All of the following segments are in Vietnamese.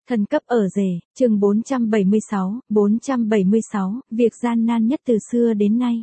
Thần cấp ở rể, chương 476, việc gian nan nhất từ xưa đến nay.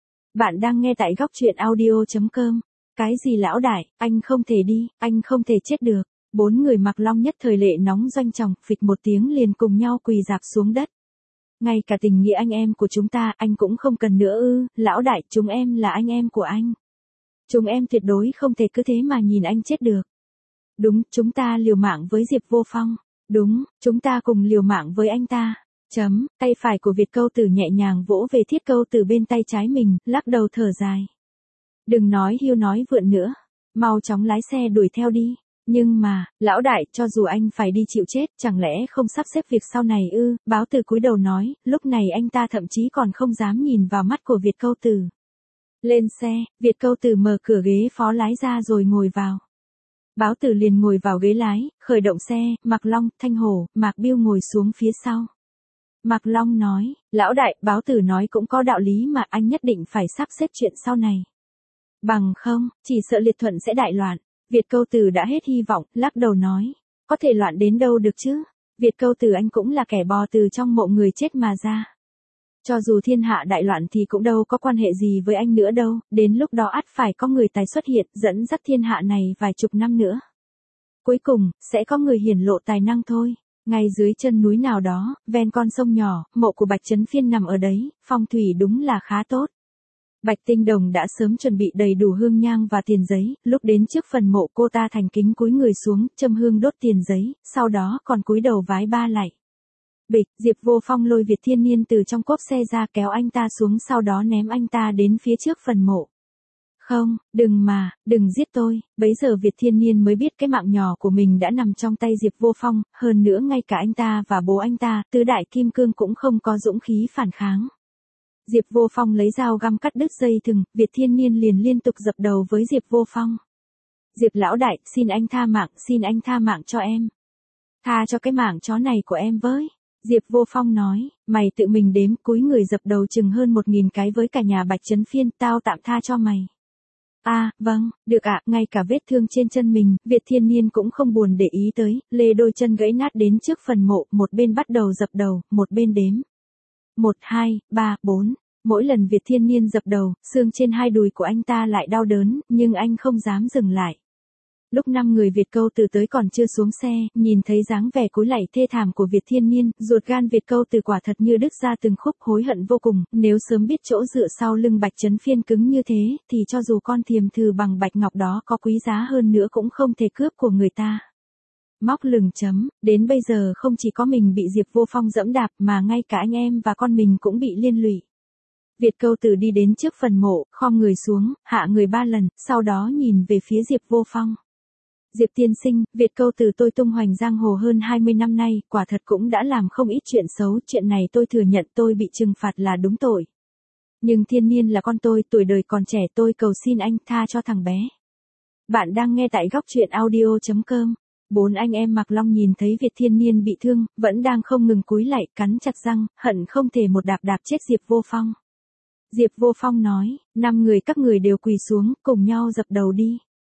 Bạn đang nghe tại góc truyện audio.com. Cái gì lão đại, anh không thể đi, anh không thể chết được. Bốn người Mặc Long nhất thời lệ nóng doanh tròng, phịch một tiếng liền cùng nhau quỳ rạp xuống đất. Ngay cả tình nghĩa anh em của chúng ta, anh cũng không cần nữa ư, lão đại, chúng em là anh em của anh. Chúng em tuyệt đối không thể cứ thế mà nhìn anh chết được. Đúng, chúng ta liều mạng với Diệp Vô Phong. Đúng, chúng ta cùng liều mạng với anh ta. Tay phải của Việt Câu Tử nhẹ nhàng vỗ về Thiết Câu Tử bên tay trái mình, lắc đầu thở dài. Đừng nói hiu nói vượn nữa, mau chóng lái xe đuổi theo đi. Nhưng mà, lão đại, cho dù anh phải đi chịu chết, chẳng lẽ không sắp xếp việc sau này ư? Báo Tử cúi đầu nói, lúc này anh ta thậm chí còn không dám nhìn vào mắt của Việt Câu Tử. Lên xe, Việt Câu Tử mở cửa ghế phó lái ra rồi ngồi vào. Báo Tử liền ngồi vào ghế lái, khởi động xe, Mặc Long, Thanh Hổ, Mạc Biêu ngồi xuống phía sau. Mặc Long nói, lão đại, Báo Tử nói cũng có đạo lý mà anh nhất định phải sắp xếp chuyện sau này. Bằng không, chỉ sợ Liệt Thuận sẽ đại loạn. Việt Câu Tử đã hết hy vọng, lắc đầu nói, có thể loạn đến đâu được chứ? Việt Câu Tử anh cũng là kẻ bò từ trong mộ người chết mà ra. Cho dù thiên hạ đại loạn thì cũng đâu có quan hệ gì với anh nữa đâu, đến lúc đó ắt phải có người tài xuất hiện, dẫn dắt thiên hạ này vài chục năm nữa. Cuối cùng, sẽ có người hiển lộ tài năng thôi. Ngay dưới chân núi nào đó, ven con sông nhỏ, mộ của Bạch Chấn Phiên nằm ở đấy, phong thủy đúng là khá tốt. Bạch Tinh Đồng đã sớm chuẩn bị đầy đủ hương nhang và tiền giấy, lúc đến trước phần mộ cô ta thành kính cúi người xuống, châm hương đốt tiền giấy, sau đó còn cúi đầu vái ba lạy. Bịch, Diệp Vô Phong lôi Việt Thiên Niên từ trong cốp xe ra kéo anh ta xuống, sau đó ném anh ta đến phía trước phần mộ. Không, đừng giết tôi. Bấy giờ Việt Thiên Niên mới biết cái mạng nhỏ của mình đã nằm trong tay Diệp Vô Phong, hơn nữa ngay cả anh ta và bố anh ta, Tứ Đại Kim Cương cũng không có dũng khí phản kháng. Diệp Vô Phong lấy dao găm cắt đứt dây thừng, Việt Thiên Niên liền liên tục dập đầu với Diệp Vô Phong. Diệp lão đại, xin anh tha mạng cho em. Tha cho cái mạng chó này của em với. Diệp Vô Phong nói, mày tự mình đếm, cúi người dập đầu chừng hơn 1000 cái với cả nhà Bạch Chấn Phiên, tao tạm tha cho mày. Vâng, được ạ, ngay cả vết thương trên chân mình, Việt Thiên Niên cũng không buồn để ý tới, lê đôi chân gãy nát đến trước phần mộ, một bên bắt đầu dập đầu, một bên đếm. 1, 2, 3, 4, mỗi lần Việt Thiên Niên dập đầu, xương trên hai đùi của anh ta lại đau đớn, nhưng anh không dám dừng lại. Lúc 5 người Việt Câu Tử tới còn chưa xuống xe, nhìn thấy dáng vẻ cúi lạy thê thảm của Việt Thiên Niên, ruột gan Việt Câu Tử quả thật như đứt ra từng khúc, hối hận vô cùng, nếu sớm biết chỗ dựa sau lưng Bạch Chấn Phiên cứng như thế, thì cho dù con thiềm thừ bằng bạch ngọc đó có quý giá hơn nữa cũng không thể cướp của người ta. Móc lừng đến bây giờ không chỉ có mình bị Diệp Vô Phong dẫm đạp mà ngay cả anh em và con mình cũng bị liên lụy. Việt Câu Tử đi đến trước phần mộ, khom người xuống, hạ người 3 lần, sau đó nhìn về phía Diệp Vô Phong. Diệp tiên sinh, Việt Câu Tử tôi tung hoành giang hồ hơn 20 năm nay, quả thật cũng đã làm không ít chuyện xấu, chuyện này tôi thừa nhận tôi bị trừng phạt là đúng tội. Nhưng Thiên Niên là con tôi, tuổi đời còn trẻ, tôi cầu xin anh tha cho thằng bé. Bạn đang nghe tại góc truyện audio.com. Bốn anh em Mặc Long nhìn thấy Việt Thiên Niên bị thương, vẫn đang không ngừng cúi lạy, cắn chặt răng, hận không thể một đạp đạp chết Diệp Vô Phong. Diệp Vô Phong nói, 5 người các người đều quỳ xuống, cùng nhau dập đầu đi.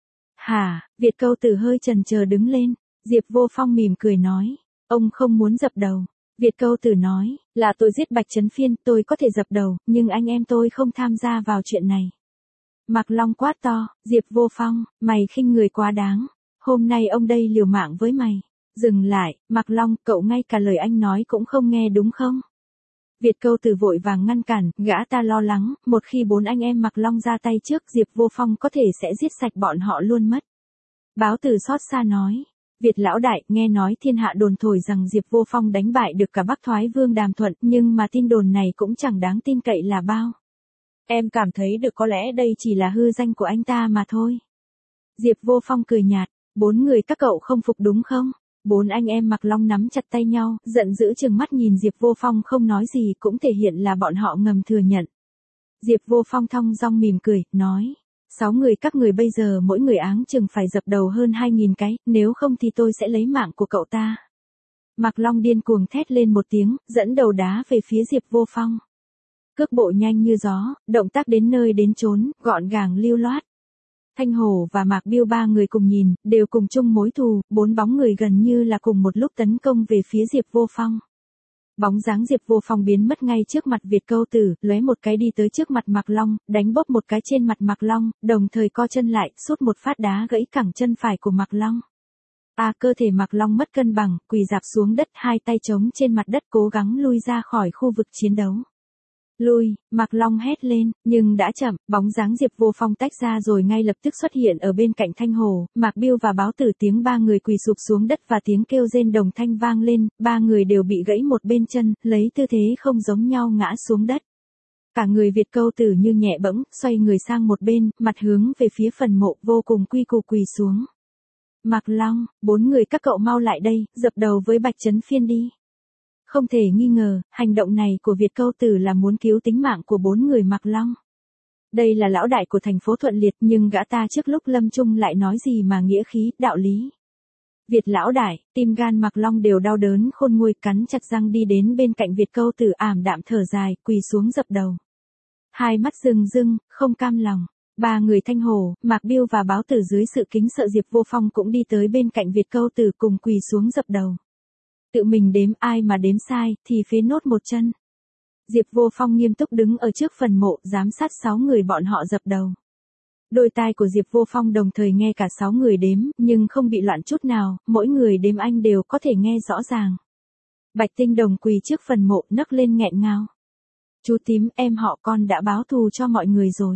Hả, Việt Câu Tử hơi chần chờ đứng lên, Diệp Vô Phong mỉm cười nói, ông không muốn dập đầu. Việt Câu Tử nói, là tôi giết Bạch Chấn Phiên, tôi có thể dập đầu, nhưng anh em tôi không tham gia vào chuyện này. Mặc Long quát to, Diệp Vô Phong, mày khinh người quá đáng, hôm nay ông đây liều mạng với mày. Dừng lại, Mặc Long, cậu ngay cả lời anh nói cũng không nghe đúng không? Việt Câu Tử vội vàng ngăn cản, gã ta lo lắng, một khi 4 anh em Mặc Long ra tay trước, Diệp Vô Phong có thể sẽ giết sạch bọn họ luôn mất. Báo Tử xót xa nói, Việt lão đại, nghe nói thiên hạ đồn thổi rằng Diệp Vô Phong đánh bại được cả Bắc Thoái Vương Đàm Thuận, nhưng mà tin đồn này cũng chẳng đáng tin cậy là bao. Em cảm thấy được có lẽ đây chỉ là hư danh của anh ta mà thôi. Diệp Vô Phong cười nhạt, 4 người các cậu không phục đúng không? 4 anh em Mặc Long nắm chặt tay nhau, giận dữ trừng mắt nhìn Diệp Vô Phong không nói gì cũng thể hiện là bọn họ ngầm thừa nhận. Diệp Vô Phong thong dong mỉm cười, nói, 6 người các người bây giờ mỗi người áng chừng phải dập đầu hơn 2000 cái, nếu không thì tôi sẽ lấy mạng của cậu ta. Mặc Long điên cuồng thét lên một tiếng, dẫn đầu đá về phía Diệp Vô Phong. Cước bộ nhanh như gió, động tác đến nơi đến chốn, gọn gàng lưu loát. Thanh Hổ và Mạc Biêu ba người cùng nhìn, đều cùng chung mối thù, bốn bóng người gần như là cùng một lúc tấn công về phía Diệp Vô Phong. Bóng dáng Diệp Vô Phong biến mất ngay trước mặt Việt Câu Tử, lóe một cái đi tới trước mặt Mạc Long, đánh bóp một cái trên mặt Mạc Long, đồng thời co chân lại, sút một phát đá gãy cẳng chân phải của Mạc Long. Cơ thể Mạc Long mất cân bằng, quỳ rạp xuống đất, hai tay chống trên mặt đất cố gắng lui ra khỏi khu vực chiến đấu. Lui, Mạc Long hét lên, nhưng đã chậm, bóng dáng Diệp Vô Phong tách ra rồi ngay lập tức xuất hiện ở bên cạnh Thanh Hồ, Mạc Biêu và Báo Tử, tiếng ba người quỳ sụp xuống đất và tiếng kêu rên đồng thanh vang lên, ba người đều bị gãy một bên chân, lấy tư thế không giống nhau ngã xuống đất. Cả người Việt Câu Tử như nhẹ bẫng, xoay người sang một bên, mặt hướng về phía phần mộ, vô cùng quy củ quỳ xuống. Mạc Long, bốn người các cậu mau lại đây, dập đầu với Bạch Chấn Phiên đi. Không thể nghi ngờ, hành động này của Việt Câu Tử là muốn cứu tính mạng của bốn người Mạc Long. Đây là lão đại của thành phố Thuận Liệt nhưng gã ta trước lúc lâm chung lại nói gì mà nghĩa khí, đạo lý. Việt lão đại, tim gan Mạc Long đều đau đớn khôn nguôi, cắn chặt răng đi đến bên cạnh Việt Câu Tử, ảm đạm thở dài, quỳ xuống dập đầu. Hai mắt rưng rưng, không cam lòng. Ba người Thanh Hồ, Mạc Biêu và Báo Tử dưới sự kính sợ Diệp Vô Phong cũng đi tới bên cạnh Việt Câu Tử cùng quỳ xuống dập đầu. Tự mình đếm, ai mà đếm sai, thì phế nốt một chân. Diệp Vô Phong nghiêm túc đứng ở trước phần mộ, giám sát 6 người bọn họ dập đầu. Đôi tai của Diệp Vô Phong đồng thời nghe cả 6 người đếm, nhưng không bị loạn chút nào, mỗi người đếm anh đều có thể nghe rõ ràng. Bạch Tinh Đồng quỳ trước phần mộ, nấc lên nghẹn ngào. Chú Tím, em họ con đã báo thù cho mọi người rồi.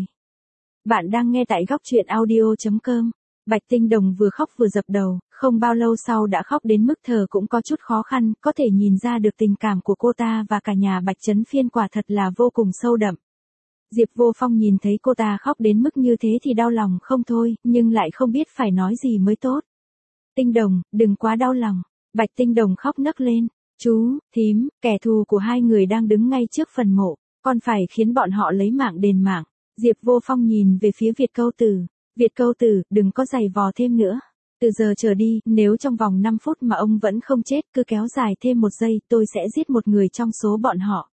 Bạn đang nghe tại góc truyện audio.com. Bạch Tinh Đồng vừa khóc vừa dập đầu, không bao lâu sau đã khóc đến mức thở cũng có chút khó khăn, có thể nhìn ra được tình cảm của cô ta và cả nhà Bạch Chấn Phiên quả thật là vô cùng sâu đậm. Diệp Vô Phong nhìn thấy cô ta khóc đến mức như thế thì đau lòng không thôi, nhưng lại không biết phải nói gì mới tốt. Tinh Đồng, đừng quá đau lòng. Bạch Tinh Đồng khóc nấc lên. Chú, thím, kẻ thù của hai người đang đứng ngay trước phần mộ, con phải khiến bọn họ lấy mạng đền mạng. Diệp Vô Phong nhìn về phía Việt Câu Tử. Việt Câu Tử, đừng có giày vò thêm nữa. Từ giờ trở đi, nếu trong vòng 5 phút mà ông vẫn không chết, cứ kéo dài thêm 1 giây, tôi sẽ giết một người trong số bọn họ.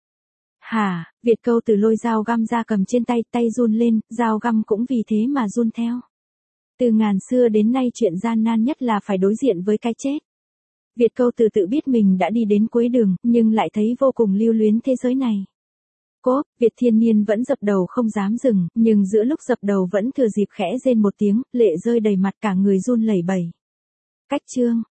Hả? Việt Câu Tử lôi dao găm ra cầm trên tay, tay run lên, dao găm cũng vì thế mà run theo. Từ ngàn xưa đến nay chuyện gian nan nhất là phải đối diện với cái chết. Việt Câu Tử tự biết mình đã đi đến cuối đường, nhưng lại thấy vô cùng lưu luyến thế giới này. Cốp, Việt Thiên Niên vẫn dập đầu không dám dừng, nhưng giữa lúc dập đầu vẫn thừa dịp khẽ rên một tiếng, lệ rơi đầy mặt, cả người run lẩy bẩy. Cách chương.